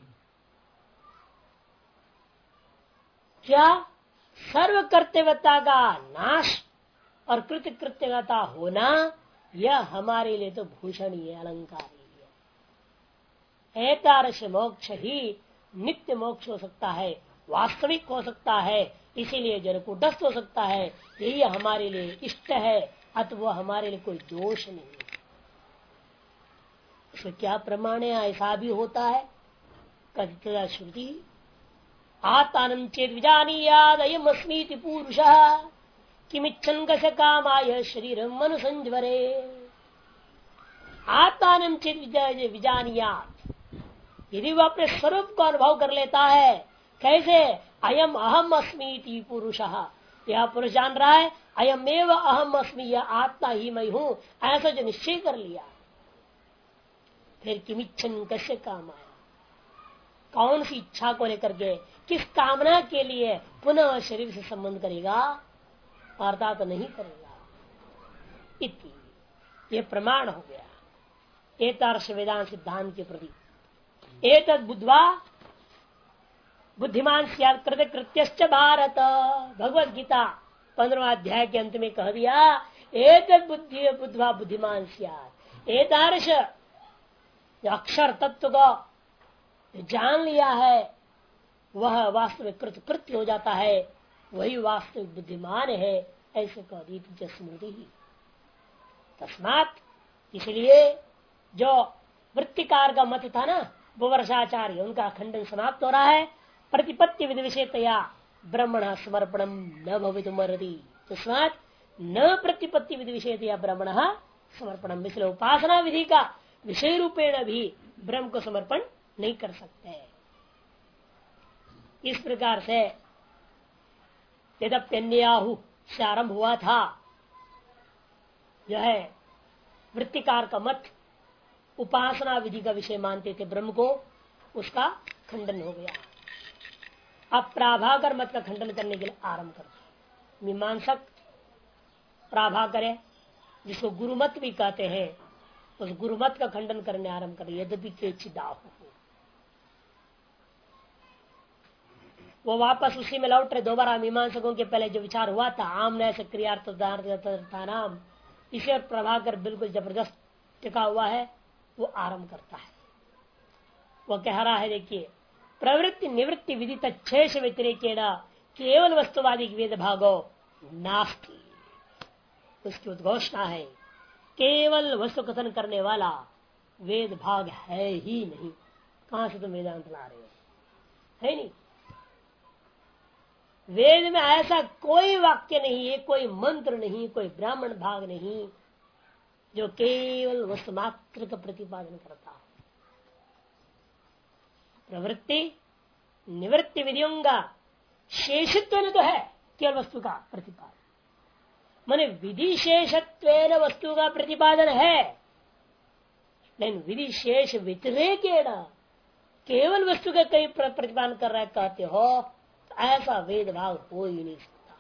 क्या सर्व कर्तव्यता का नाश और कृत्य कृत्यता होना यह हमारे लिए तो भूषण ही है अलंकार ही है। एतादृश मोक्ष ही नित्य मोक्ष हो सकता है वास्तविक हो सकता है इसीलिए जरकूटस्थ हो सकता है। यही हमारे लिए इष्ट है अथवा हमारे लिए कोई दोष नहीं है। इसमें क्या प्रमाण है ऐसा भी होता है कथित श्रुति आत्मानं चेत विजानीयाद अयमस्मीति पुरुषः किमिच्छन् कस्य कामाय शरीरं मनुसंज्वरे। आत्मानं चेत विजानीयाद यदि वह अपने स्वरूप को अनुभव कर लेता है कैसे अयम अहम अस्मीति पुरुषः यह पुरुष जान रहा है अयम एव अहम अस्मि यह आत्मा ही मैं हूं ऐसा जो निश्चय कर लिया फिर किमिच्छन् कस्य कामाय कौन सी इच्छा को लेकर के किस कामना के लिए पुनः शरीर से संबंध करेगा अर्थात तो नहीं करेगा। इति ये प्रमाण हो गया एतार्श वेदांत सिद्धांत के प्रति। एतद् बुद्ध्वा बुद्धिमान स्यात् कृत कृत्यश्च भारत भगवद गीता 15वां अध्याय के अंत में कह दिया एतद् बुद्धि बुद्ध्वा बुद्धिमान स्यात् एतार्श अक्षर तत्व को जान लिया है वह वास्तविक कृत्य हो जाता है वही वास्तविक बुद्धिमान है ऐसे कह दी स्मृति ही। तस्मात इसलिए जो वृत्तिकार का मत था ना वर्षाचार्य उनका खंडन समाप्त हो रहा है। प्रतिपत्ति विधि विषयतया ब्रह्मण समर्पणम न भवितुमर्हति तस्मात न प्रतिपत्ति विधि विषयतया ब्रह्मण समर्पणम इसलिए उपासना विधि का विषय रूपेण भी ब्रह्म को समर्पण नहीं कर सकते। इस प्रकार से यद्यप्यन्याहु से आरंभ हुआ था यह है वृत्तिकार का मत उपासना विधि का विषय मानते थे ब्रह्म को उसका खंडन हो गया। अब प्राभाकर मत का खंडन करने के लिए आरंभ करते मीमांसक प्राभाकर है जिसको गुरुमत भी कहते हैं उस गुरुमत का खंडन करने आरंभ कर यद्यपि केचिदाहु वो वापस उसी में लौट रहे। दोबारा मीमांसकों के पहले जो विचार हुआ था आमने से क्रियार्थ नाम, इसे और प्रभाकर बिल्कुल जबरदस्त टिका हुआ है, वो आरंभ करता है। वो कह रहा है, देखिए, प्रवृत्ति निवृत्ति विदित शेष व्यतिरेकेण केवल वस्तुवादी वेद भागो नास्ति। उसकी उद्घोषणा है, केवल वस्तु कथन करने वाला वेद भाग है ही नहीं। कहां से तुम वेदांत ला रहे हो? है नहीं। वेद में ऐसा कोई वाक्य नहीं है, कोई मंत्र नहीं, कोई ब्राह्मण भाग नहीं जो केवल वस्तु मात्र का प्रतिपादन करता हो। प्रवृत्ति निवृत्ति विधियों का शेषत्व तो है केवल वस्तु का प्रतिपादन, माने विधि शेषत्व वस्तु का प्रतिपादन है, लेकिन विधि शेष व्यतिरेक केवल वस्तु का कई प्रतिपादन कर रहा है कहते हो, तो ऐसा वेद भाव हो ही नहीं सकता।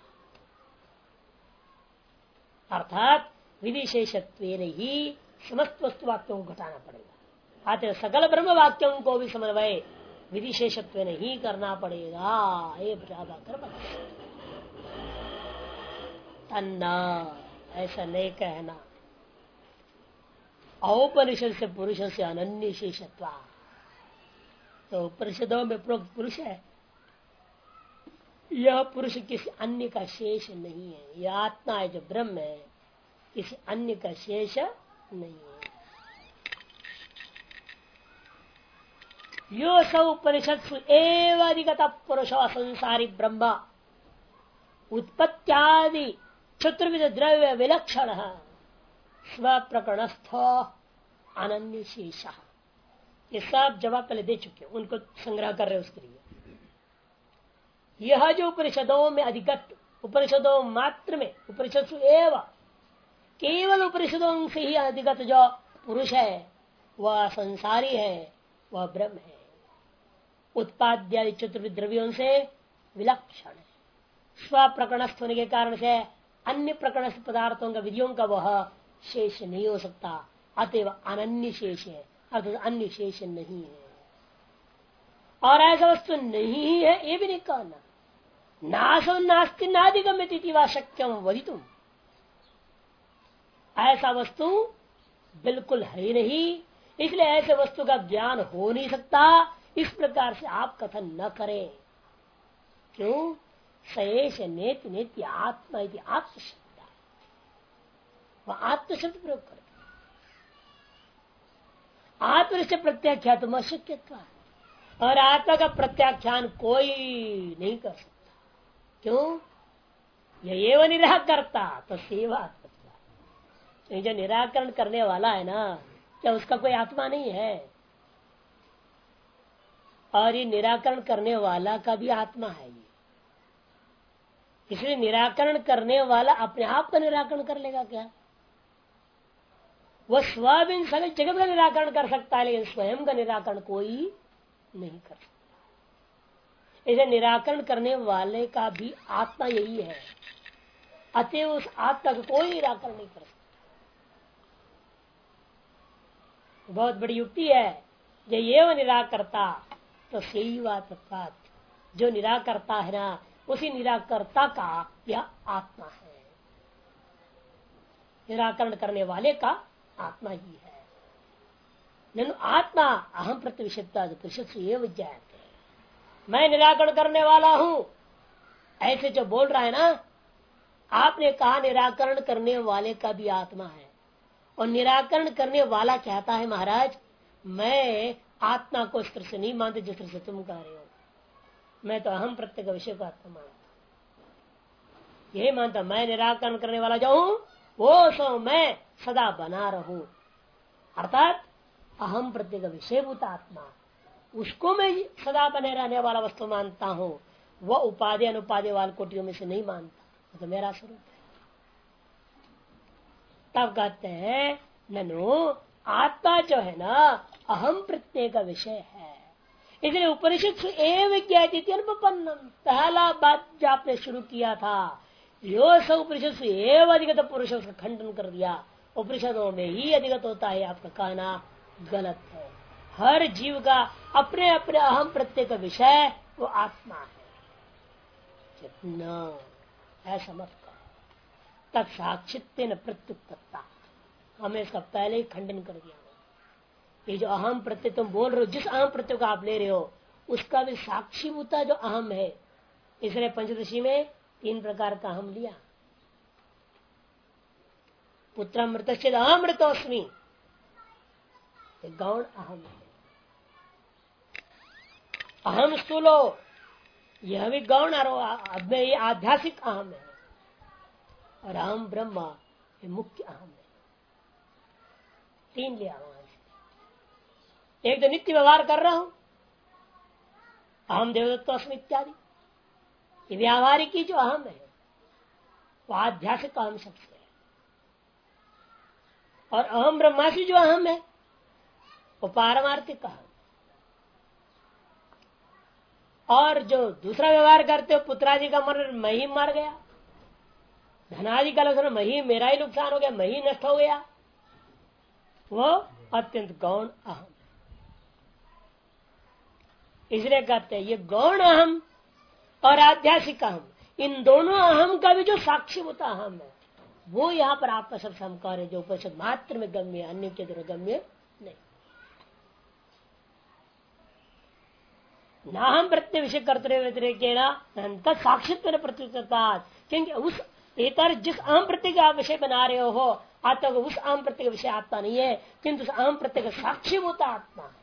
अर्थात विधि शेषत्व ही समस्त वस्तु वाक्यों को घटाना पड़ेगा। आते सकल ब्रह्म वाक्यों को भी समन्वय विधि शेषत्व नहीं करना पड़ेगा। ये अन्ना ऐसा नहीं कहना। औपनिषद से पुरुष से अनन्य शेषत्वा, तो उपनिषदों में प्रोक्त पुरुष है, यह पुरुष किसी अन्य का शेष नहीं है। यह आत्मा है जो ब्रह्म है, किसी अन्य का शेष नहीं है। यो सब उपनिषत्सु एव अधिगत पुरुष संसारी ब्रह्म उत्पत्त्यादि चतुर्विध द्रव्य विलक्षण स्व प्रकरणस्थ अनन्य शेष। ये सब जवाब पहले दे चुके, उनको संग्रह कर रहे उसके लिए। यह जो उपनिषदों में अधिगत, उपनिषदों मात्र में, उपनिषद एव केवल उपनिषदों से ही अधिगत जो पुरुष है वह संसारी है, वह ब्रह्म है। उत्पाद्यादि चतुर्विध द्रव्यों से विलक्षण है। स्व प्रकरणस्थ होने के कारण से अन्य प्रकरणस्थ पदार्थों का विधियों का वह शेष नहीं हो सकता, अतएव अनन्य शेष है, अर्थात अन्य शेष नहीं है। और ऐसा वस्तु नहीं है ये भी नहीं कहना। नासो नास्ति नादिगम्यति वा शक्यम वदितुम, ऐसा वस्तु बिल्कुल है ही नहीं, इसलिए ऐसे वस्तु का ज्ञान हो नहीं सकता। इस प्रकार से आप कथन न करें। क्यों? सयेश नेति नेति आत्मा इति आत्मशब्द, वह आत्मशब्द प्रयोग करते। आत्मनिष्ठ प्रत्याख्यातुम अशक्यत्व, और आत्मा का प्रत्याख्यान कोई नहीं कर सकता। क्यों? ये निराकर्ता तो सेवा, जो निराकरण करने वाला है ना, क्या उसका कोई आत्मा नहीं है? और ये निराकरण करने वाला का भी आत्मा है ये। इसलिए निराकरण करने वाला अपने आप का निराकरण कर लेगा क्या? वह स्वयं सभी जगत का निराकरण कर सकता है, लेकिन स्वयं का निराकरण कोई नहीं कर सकता। इसे निराकरण करने वाले का भी आत्मा यही है, अतएव उस आत्मा को कोई निराकरण नहीं कर सकता। बहुत बड़ी युक्ति है। जो ये निराकर्ता तो सही बात, जो निराकर्ता है ना, उसी निराकर्ता का यह आत्मा है। निराकरण करने वाले का आत्मा ही है। ननु आत्मा अहम प्रत्यविषयता ये विज्ञाते, मैं निराकरण करने वाला हूं, ऐसे जो बोल रहा है ना, आपने कहा निराकरण करने वाले का भी आत्मा है। और निराकरण करने वाला कहता है, महाराज मैं आत्मा को इस तरह से नहीं मानते जिस तरह से तुम कह रहे हो, मैं तो अहम प्रत्येक विषय को आत्मा मानता, यही मानता। मैं निराकरण करने वाला जो हूं वो सो मैं सदा बना रहूं, अर्थात अहम प्रत्येक विषयभूत आत्मा, उसको मैं सदा बने रहने वाला वस्तु मानता हूं। वह उपाधि अनुपाधि वाल कोटियों में से नहीं मानता, तो मेरा स्वरूप है। तब कहते हैं ननु आत्मा जो है ना अहम प्रत्यय का विषय है। इसलिए उपनिषद अनुपन्नम, पहला बात जो आपने शुरू किया था, यो सब उपनिषद एवं अधिगत पुरुष, उसका खंडन कर दिया। उपनिषदों में ही अधिगत होता है, आपका कहना गलत है। हर जीव का अपने अपने अहम प्रत्यय का विषय वो आत्मा है। न, ऐसा मत करो। तत्साक्षित्व न प्रत्युत्पत्ता, हमें इसका पहले ही खंडन कर दिया। ये जो अहम प्रत्यय तुम बोल रहे हो, जिस अहम प्रत्यय को आप ले रहे हो, उसका भी साक्षीभूता जो अहम है। इसलिए पंचदशी में 3 प्रकार का अहम लिया। पुत्रमृत अमृतोस्मि, गौण अहम है। अहम स्थूलो, यह भी गौण अब ये आध्यात्मिक अहम है। और अहम ब्रह्म, ये मुख्य अहम है। 3 लिया वहां से। एक तो नित्य व्यवहार कर रहा हूं, अहम देवदत्त अस्मि इत्यादि। ये व्यावहारिक की जो अहम है वो आध्यात्मिक अहम सबसे है। और अहम ब्रह्मासी जो अहम है वो पारमार्थिक अहम। और जो दूसरा व्यवहार करते हो, पुत्रादि का मरण, मैं ही मर गया, धनादि का लक्षण मैं ही, मेरा ही नुकसान हो गया, मैं ही नष्ट हो गया, वो अत्यंत गौण अहम। इसलिए कहते हैं ये गौण अहम और आध्यात्मिक अहम, इन दोनों अहम का भी जो साक्षीभूत अहम है, वो यहाँ पर आपका सब समकार है, जो उपनिषद मात्र में गम्य, अन्य के द्वारा गम्य नहीं। ना हम प्रत्यय विषय कर्तव्य व्यतिरेक साक्षित्व प्रत्युत्ता, क्योंकि उस एक जिस अहम प्रत्यय का विषय बना रहे हो आता उस अहम प्रत्यय का विषय आत्मा नहीं है, किंतु उस अहम प्रत्यय का साक्षीभूत आत्मा है।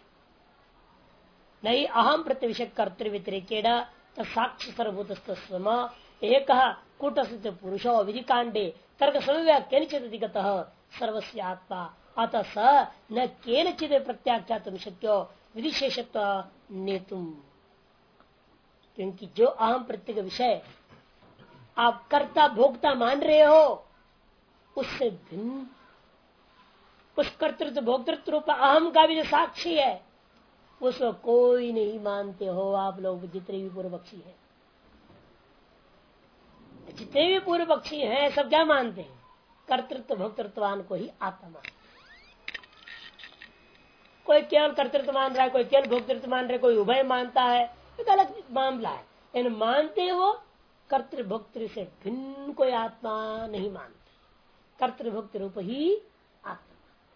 नहीं अहम प्रत्यय विषय कर्तव्य व्यतिरेकेण साक्षी सर्वभूत एक कूटस्थ पुरुषो विधि कांडे तर्क समव्याख्यानिचित सर्वस्य आत्मा अतः स न केनचित प्रत्याख्यातुं शक्यो विधिशेषत्व नेतुम। क्योंकि जो अहम प्रत्यय का विषय आप कर्ता भोक्ता मान रहे हो, उससे भिन्न उस कर्तृत्व भोक्तृत्व रूप अहम का भी जो साक्षी है उसको कोई नहीं मानते हो आप लोग। जितने भी पूर्व पक्षी हैं, जितने भी पूर्व पक्षी हैं, सब क्या मानते हैं? कर्तृत्व भोक्तृत्वान को ही आत्मा मानते। कोई केवल कर्तृत्व मान रहा है, कोई केवल भोक्तृत्व मान रहा है, कोई उभय मानता है, एक अलग मामला है। लेकिन मानते वो कर्तृभोक्तृ से भिन्न कोई आत्मा नहीं मानते, कर्तृभोक्तृ रूप ही आत्मा।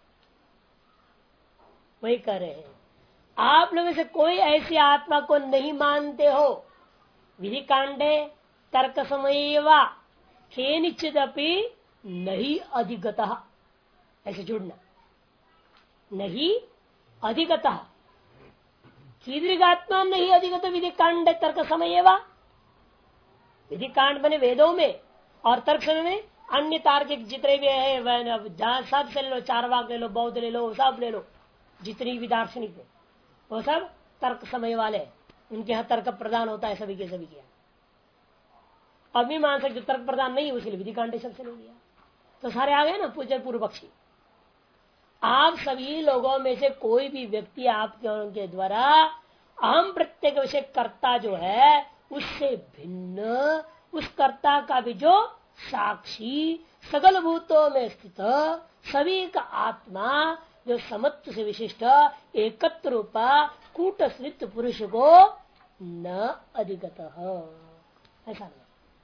वही कह रहे हैं आप लोगों से कोई ऐसी आत्मा को नहीं मानते हो। विधि कांडे तर्क समय केनिचित अपि नहीं अधिगतः, ऐसे जुड़ना, नहीं अधिगतः कीदृगात्मा नहीं अधिगत विधि कांड तर्क समय। विधि कांड बने वेदों में और तर्क समय में अन्य तार्किक जितने भी है, सब से ले लो, चारवाक ले लो, बौद्ध ले लो, सब ले लो, जितनी भी दार्शनिक है वो सब तर्क समय वाले, उनके यहाँ तर्क प्रदान होता है सभी के सभी के। अभी मान सकते तर्क प्रदान नहीं, उसके विधि कांड सबसे ले लिया तो सारे आ गए ना पूज्य पूर्व पक्षी। आप सभी लोगों में से कोई भी व्यक्ति आपके उनके द्वारा अहम प्रत्येक विषय कर्ता जो है उससे भिन्न उस कर्ता का भी जो साक्षी सकल भूतों में स्थित सभी का आत्मा जो समत्व से विशिष्ट एकत्र रूपा कूटस्थ पुरुष को न अधिगत ऐसा नहीं।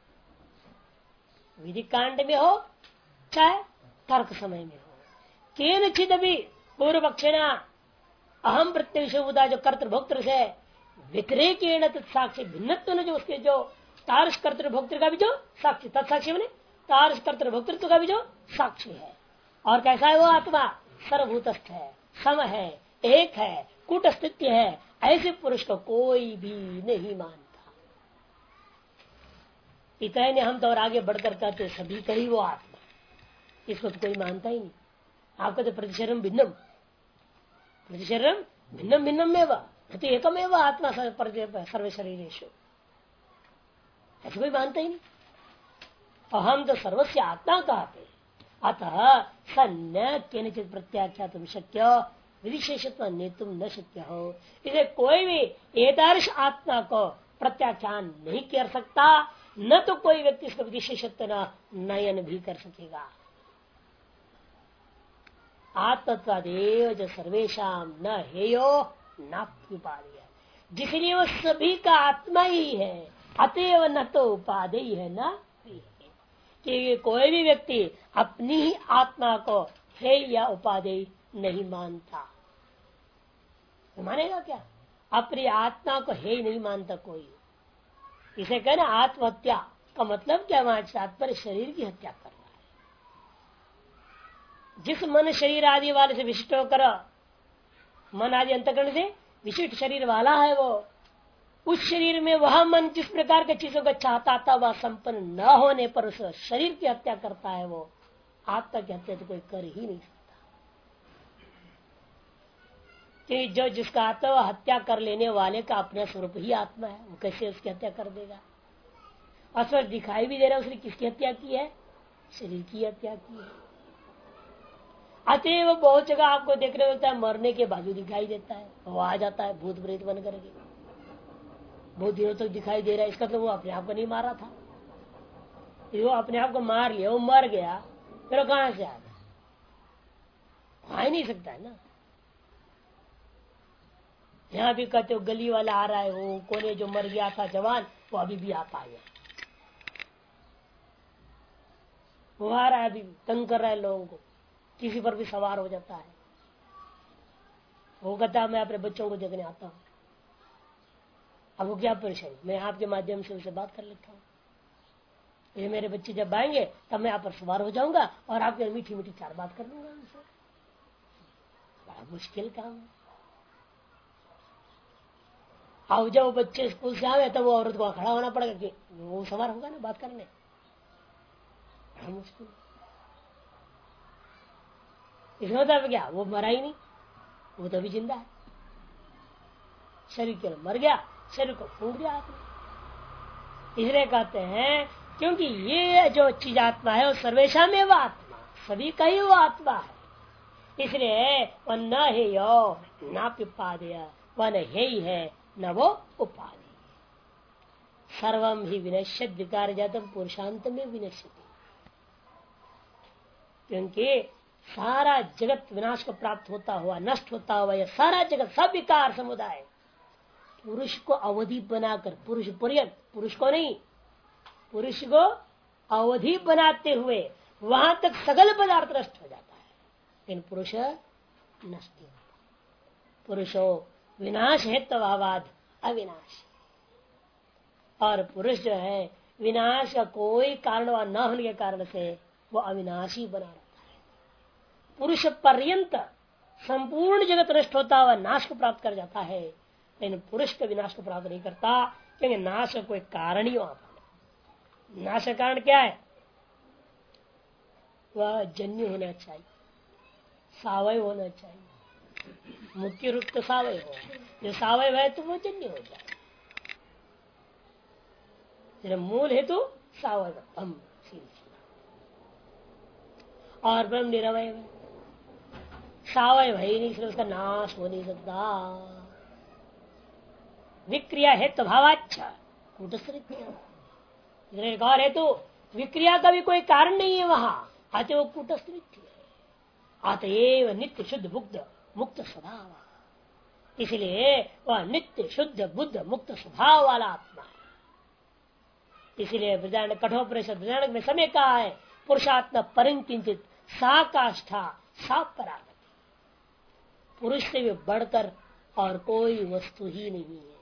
विधि कांड में हो चाहे तर्क समय में हो, केनचित भी पूर्व पक्षिणा अहम प्रत्यक्ष जो कर्तृभोक्तृ से व्यतिरेकेण साक्षी भिन्नत्व न जो उसके जो तारस कर्तृभोक्तृ का भी जो साक्षी तत्साक्षी बने तारस कर्तृभोक्तृत्व का भी जो साक्षी है। और कैसा है वो आत्मा? सर्वभूतस्थ है, सम है, एक है, कूटस्थित्य है। ऐसे पुरुष को कोई भी नहीं मानता। इतने हम तो और आगे बढ़कर कहते सभी का ही वो आत्मा, इसको तो कोई मानता ही नहीं। आपका तो प्रतिशरम भिन्नम, प्रतिशरम भिन्नम भिन्नम में तो एकमेव आत्मा सर्व शरीरेषु, ऐसे कोई मानता ही नहीं। और हम तो सर्वस्य आत्मा कहते, अतः सन्य केनचित प्रत्याख्यात शक्य विशेषत्व नेतुम न शक्य हो। इसे कोई भी एतादृश आत्मा को प्रत्याख्यान नहीं कर सकता, न तो कोई व्यक्ति इसका विशेषत्व नयन भी कर सकेगा। आत्मत्वादेव जो सर्वेशम न हेयो नाप्युपादेय, जिसलिए वो सभी का आत्मा ही है, अतएव न तो उपादेय है ना कि कोई भी व्यक्ति अपनी ही आत्मा को हे या उपादेय नहीं मानता। तो मानेगा क्या? अपनी आत्मा को हे नहीं मानता कोई। इसे कहना आत्महत्या का मतलब क्या? वहां तात्पर्य शरीर की हत्या कर रहा है। जिस मन शरीर आदि वाले से विशिष्ट होकर, मन आदि अंतकरण से विशिष्ट शरीर वाला है, वो उस शरीर में वह मन जिस प्रकार के चीजों को चाहता था वह संपन्न न होने पर उस शरीर की हत्या करता है, वो आत्मा की हत्या तो कोई कर ही नहीं सकता। कि जो जिसका आत्मा वह हत्या कर लेने वाले का अपना स्वरूप ही आत्मा है, वो कैसे उसकी हत्या कर देगा? और स्पष्ट दिखाई भी दे रहा है उसने किसकी हत्या की है? शरीर की हत्या की है। अतएव बहुत जगह आपको देखने मिलता है मरने के बाजू दिखाई देता है, वो आ जाता है भूत प्रेत बन करके, बहुत दिनों तक दिखाई दे रहा है। इसका तो वो अपने आप को नहीं मारा था, वो अपने आप को मार लिया, वो मर गया, फिर वो कहां से आ गया? आ ही नहीं सकता है ना। यहाँ भी कहते हो गली वाला आ रहा है, वो कोने जो मर गया था जवान, वो अभी भी आता है, वो आ रहा है, अभी तंग कर रहा है लोगों को, किसी पर भी सवार हो जाता है। वो कहता है मैं अपने बच्चों को देखने आता हूँ। अब वो क्या परेशानी, मैं आपके माध्यम से उनसे बात कर लेता हूँ। ये मेरे बच्चे जब आएंगे तब मैं आप पर सवार हो जाऊंगा और आपके मीठी मीठी चार बात कर लूंगा उनसे। बड़ा मुश्किल काम है। अब जब वो बच्चे स्कूल से आवे तब वो औरत को खड़ा होना पड़ेगा कि वो सवार होगा ना बात करने। बड़ा मुश्किल। इसमें होता है क्या? वो मरा ही नहीं, वो तो अभी जिंदा है। शरीर के मर गया, शरीर को फूंक दिया आपने। इसलिए कहते हैं क्योंकि ये जो चीज आत्मा है वो सर्वेशा में वो आत्मा, सभी का ही वो आत्मा है। इसलिए वह न है यो न पिपादय, वह न ही है न वो उपाधि। सर्वम ही विनश्यत विकार जातम पुरुषांत में विनश्यति। क्योंकि सारा जगत विनाश को प्राप्त होता हुआ, नष्ट होता हुआ, यह सारा जगत सब विकार समुदाय पुरुष को अवधि बनाकर, पुरुष पर्यंत, पुरुष को नहीं, पुरुष को अवधि बनाते हुए वहां तक सगल पदार्थ नष्ट हो जाता है, लेकिन पुरुष नष्ट नहीं होता। पुरुषो विनाश है तवावाद अविनाश, और पुरुष जो है विनाश का कोई कारण न होने के कारण से वो अविनाशी बना रहता है। पुरुष पर्यंत संपूर्ण जगत नष्ट होता हुआ नाश को प्राप्त कर जाता है, लेकिन पुरुष का विनाश को प्राप्त नहीं करता, क्योंकि नाश का कोई कारण ही वहां पर। नाश का कारण क्या है? वह जन्य होना चाहिए, सावय होना चाहिए। मुख्य रूप तो सावय हो, जो सावय है तो वो जन्य हो जाए। मूल हेतु सावय हम और ब्रह्म निरवय है, सावय है ही नहीं, इसलिए उसका नाश हो नहीं सकता। विक्रिया हेतु भावाच्छा कूटस्थ एक और हेतु, विक्रिया का भी कोई कारण नहीं है वहां, अतः वो कूटस्थ है। अतएव नित्य शुद्ध बुद्ध मुक्त स्वभाव, इसलिए वह नित्य शुद्ध बुद्ध मुक्त स्वभाव वाला आत्मा है। इसलिए कठोर परिषद में समय कहा है पुरुषात्मा परिंकिंचित सा काष्ठा सा परागति। पुरुष से भी बढ़कर और कोई वस्तु ही नहीं है।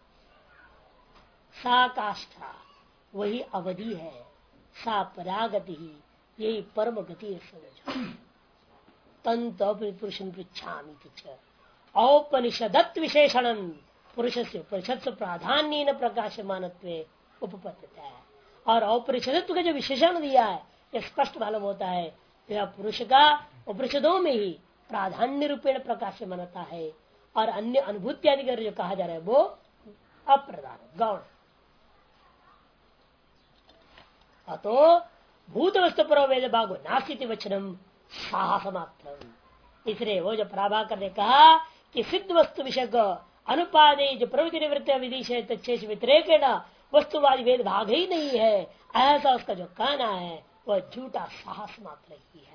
सा काष्ठा वही अवधि है, सा परागति ही यही परम गति है। समझो तंत पुरुषम पृच्छामि औपनिषदत्व विशेषण पुरुष से उपनिषद से प्राधान्य न प्रकाशमानत्वे उपपत्ति है। और औपनिषदत्व का जो विशेषण दिया है यह स्पष्ट मालूम होता है, यह पुरुष का उपनिषदों में ही प्राधान्य रूपेण प्रकाशमानता है, और अन्य अनुभूति आदि जो कहा जा रहा है वो अप्रधान गौण। अतो भूत वस्तु पर वेद भागो नास्ति वचनम साहस मात्र। इसलिए वो जो प्राभाकर ने कहा कि सिद्ध वस्तु विषय अनुपादे जो प्रवृत्ति निवृत्ति विदिशेष व्यतिरेक वस्तुवादी वेद भाग ही नहीं है, ऐसा उसका जो कहना है वह झूठा साहस मात्र ही है।